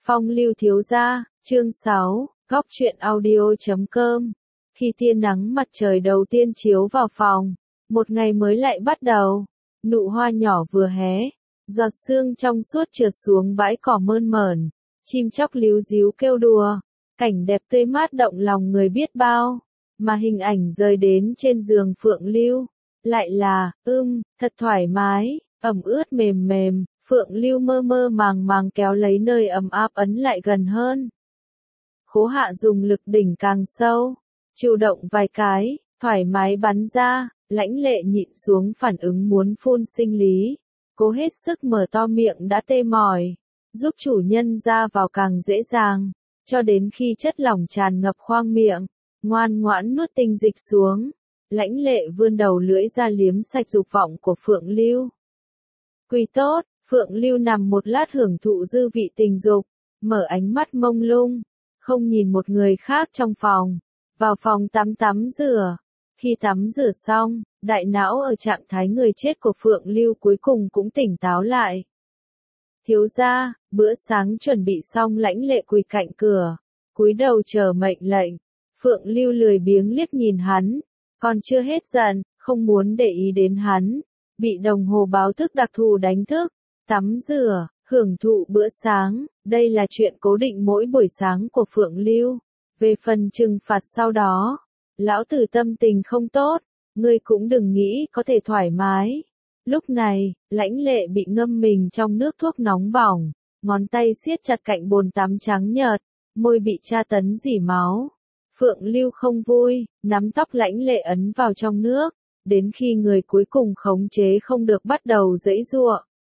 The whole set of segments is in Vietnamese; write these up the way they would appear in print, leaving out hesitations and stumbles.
Phong lưu thiếu gia, chương 6, góc truyện audio.com. Khi tia nắng mặt trời đầu tiên chiếu vào phòng, một ngày mới lại bắt đầu. Nụ hoa nhỏ vừa hé, giọt sương trong suốt trượt xuống bãi cỏ mơn mởn, chim chóc líu ríu kêu đùa, cảnh đẹp tươi mát động lòng người biết bao. Mà hình ảnh rơi đến trên giường Phượng Lưu, lại là, thật thoải mái, ẩm ướt mềm mềm. Phượng Lưu mơ mơ màng màng kéo lấy nơi ấm áp ấn lại gần hơn. Khố Hạ dùng lực đỉnh càng sâu, chịu động vài cái, thoải mái bắn ra, Lãnh Lệ nhịn xuống phản ứng muốn phun sinh lý, cố hết sức mở to miệng đã tê mỏi, giúp chủ nhân ra vào càng dễ dàng, cho đến khi chất lỏng tràn ngập khoang miệng, ngoan ngoãn nuốt tinh dịch xuống. Lãnh Lệ vươn đầu lưỡi ra liếm sạch dục vọng của Phượng Lưu. Quỳ tốt. Phượng Lưu nằm một lát hưởng thụ dư vị tình dục, mở ánh mắt mông lung, không nhìn một người khác trong phòng, vào phòng tắm rửa. Khi tắm rửa xong, đại não ở trạng thái người chết của Phượng Lưu cuối cùng cũng tỉnh táo lại. Thiếu gia, bữa sáng chuẩn bị xong. Lãnh Lệ quỳ cạnh cửa, cúi đầu chờ mệnh lệnh. Phượng Lưu lười biếng liếc nhìn hắn, còn chưa hết giận, không muốn để ý đến hắn, bị đồng hồ báo thức đặc thù đánh thức. Tắm rửa, hưởng thụ bữa sáng, đây là chuyện cố định mỗi buổi sáng của Phượng Lưu. Về phần trừng phạt sau đó, lão tử tâm tình không tốt, ngươi cũng đừng nghĩ có thể thoải mái. Lúc này, Lãnh Lệ bị ngâm mình trong nước thuốc nóng bỏng, ngón tay siết chặt cạnh bồn tắm trắng nhợt, môi bị tra tấn rỉ máu. Phượng Lưu không vui, nắm tóc Lãnh Lệ ấn vào trong nước, đến khi người cuối cùng khống chế không được bắt đầu giãy giụa.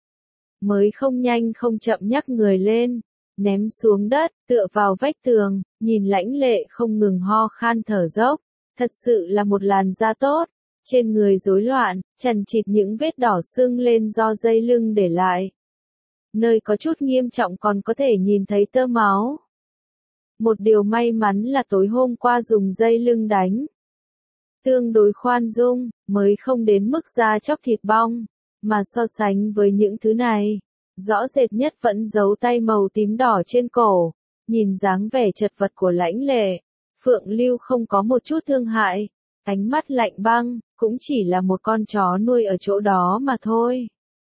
Mới không nhanh không chậm nhắc người lên, ném xuống đất, tựa vào vách tường, nhìn Lãnh Lệ không ngừng ho khan thở dốc, thật sự là một làn da tốt, trên người rối loạn, chằng chịt những vết đỏ sưng lên do dây lưng để lại. Nơi có chút nghiêm trọng còn có thể nhìn thấy tơ máu. Một điều may mắn là tối hôm qua dùng dây lưng đánh tương đối khoan dung, mới không đến mức da chóc thịt bong. Mà so sánh với những thứ này, rõ rệt nhất vẫn dấu tay màu tím đỏ trên cổ. Nhìn dáng vẻ chật vật của Lãnh Lệ, Phượng Lưu không có một chút thương hại, ánh mắt lạnh băng, cũng chỉ là một con chó nuôi ở chỗ đó mà thôi.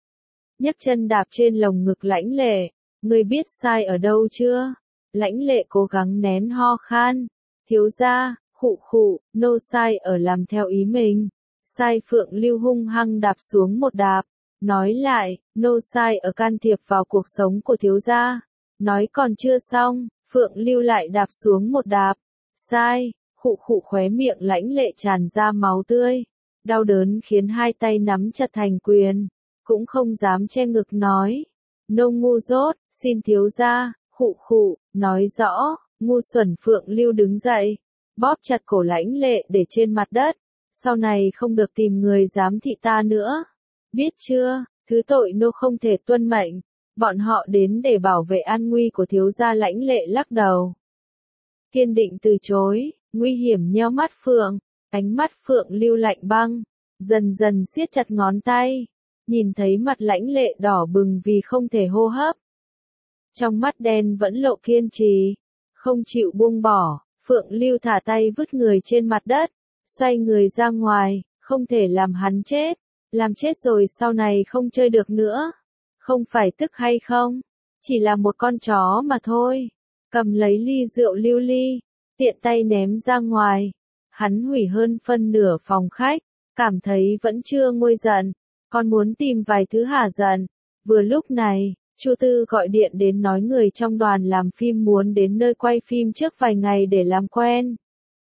Nhấc chân đạp trên lồng ngực Lãnh Lệ, ngươi biết sai ở đâu chưa? Lãnh Lệ cố gắng nén ho khan, thiếu gia, khụ, nô sai ở làm theo ý mình. Sai. Phượng Lưu hung hăng đạp xuống một đạp, nói lại, nô sai ở can thiệp vào cuộc sống của thiếu gia. Nói còn chưa xong, Phượng Lưu lại đạp xuống một đạp, sai. Khụ khóe miệng Lãnh Lệ tràn ra máu tươi, đau đớn khiến hai tay nắm chặt thành quyền, cũng không dám che ngực nói, nô ngu dốt, xin thiếu gia. Khụ, nói rõ, ngu xuẩn. Phượng Lưu đứng dậy, bóp chặt cổ Lãnh Lệ để trên mặt đất. Sau này không được tìm người giám thị ta nữa. Biết chưa, thứ tội nô không thể tuân mệnh. Bọn họ đến để bảo vệ an nguy của thiếu gia. Lãnh Lệ lắc đầu, kiên định từ chối, nguy hiểm nheo mắt Phượng. Ánh mắt Phượng Lưu lạnh băng, dần dần siết chặt ngón tay. Nhìn thấy mặt Lãnh Lệ đỏ bừng vì không thể hô hấp. Trong mắt đen vẫn lộ kiên trì, không chịu buông bỏ. Phượng Lưu thả tay vứt người trên mặt đất, xoay người ra ngoài, không thể làm hắn chết. Làm chết rồi sau này không chơi được nữa. Không phải tức hay không? Chỉ là một con chó mà thôi. Cầm lấy ly rượu lưu ly, tiện tay ném ra ngoài. Hắn hủy hơn phân nửa phòng khách, cảm thấy vẫn chưa nguôi giận, còn muốn tìm vài thứ hả giận. Vừa lúc này, Chu Tư gọi điện đến nói người trong đoàn làm phim muốn đến nơi quay phim trước vài ngày để làm quen.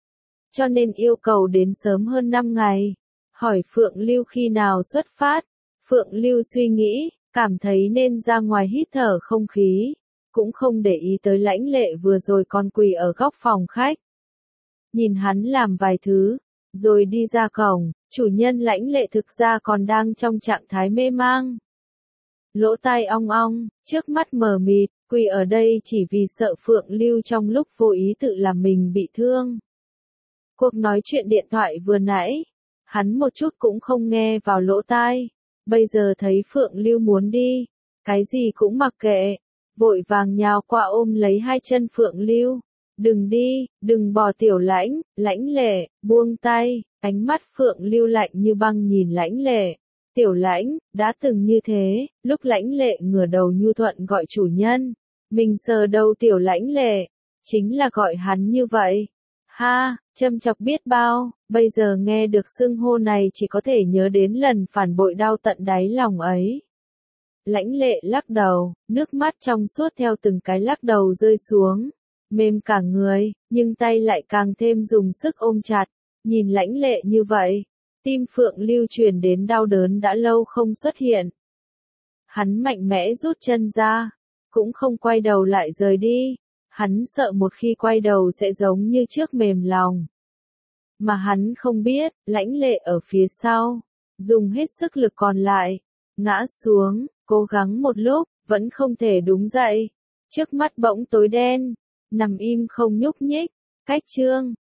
Cho nên yêu cầu đến sớm hơn 5 ngày. Hỏi Phượng Lưu khi nào xuất phát. Phượng Lưu suy nghĩ, cảm thấy nên ra ngoài hít thở không khí, cũng không để ý tới Lãnh Lệ vừa rồi còn quỳ ở góc phòng khách. Nhìn hắn làm vài thứ, rồi đi ra cổng. Chủ nhân Lãnh Lệ thực ra còn đang trong trạng thái mê mang. Lỗ tai ong ong, trước mắt mờ mịt, quỳ ở đây chỉ vì sợ Phượng Lưu trong lúc vô ý tự làm mình bị thương. Cuộc nói chuyện điện thoại vừa nãy, hắn một chút cũng không nghe vào lỗ tai. Bây giờ thấy Phượng Lưu muốn đi, cái gì cũng mặc kệ, vội vàng nhào qua ôm lấy hai chân Phượng Lưu. Đừng đi, đừng bỏ Tiểu Lãnh, Lãnh Lệ, buông tay, ánh mắt Phượng Lưu lạnh như băng nhìn Lãnh Lệ. Tiểu Lãnh, đã từng như thế, lúc Lãnh Lệ ngửa đầu nhu thuận gọi chủ nhân, mình sờ đầu Tiểu Lãnh Lệ, chính là gọi hắn như vậy. Ha, châm chọc biết bao, bây giờ nghe được xưng hô này chỉ có thể nhớ đến lần phản bội đau tận đáy lòng ấy. Lãnh Lệ lắc đầu, nước mắt trong suốt theo từng cái lắc đầu rơi xuống, mềm cả người, nhưng tay lại càng thêm dùng sức ôm chặt, nhìn Lãnh Lệ như vậy, tim Phượng Lưu truyền đến đau đớn đã lâu không xuất hiện. Hắn mạnh mẽ rút chân ra, cũng không quay đầu lại rời đi, hắn sợ một khi quay đầu sẽ giống như trước mềm lòng. Mà hắn không biết, Lãnh Lệ ở phía sau, dùng hết sức lực còn lại, ngã xuống, cố gắng một lúc, vẫn không thể đứng dậy. Trước mắt bỗng tối đen, nằm im không nhúc nhích, cách chương.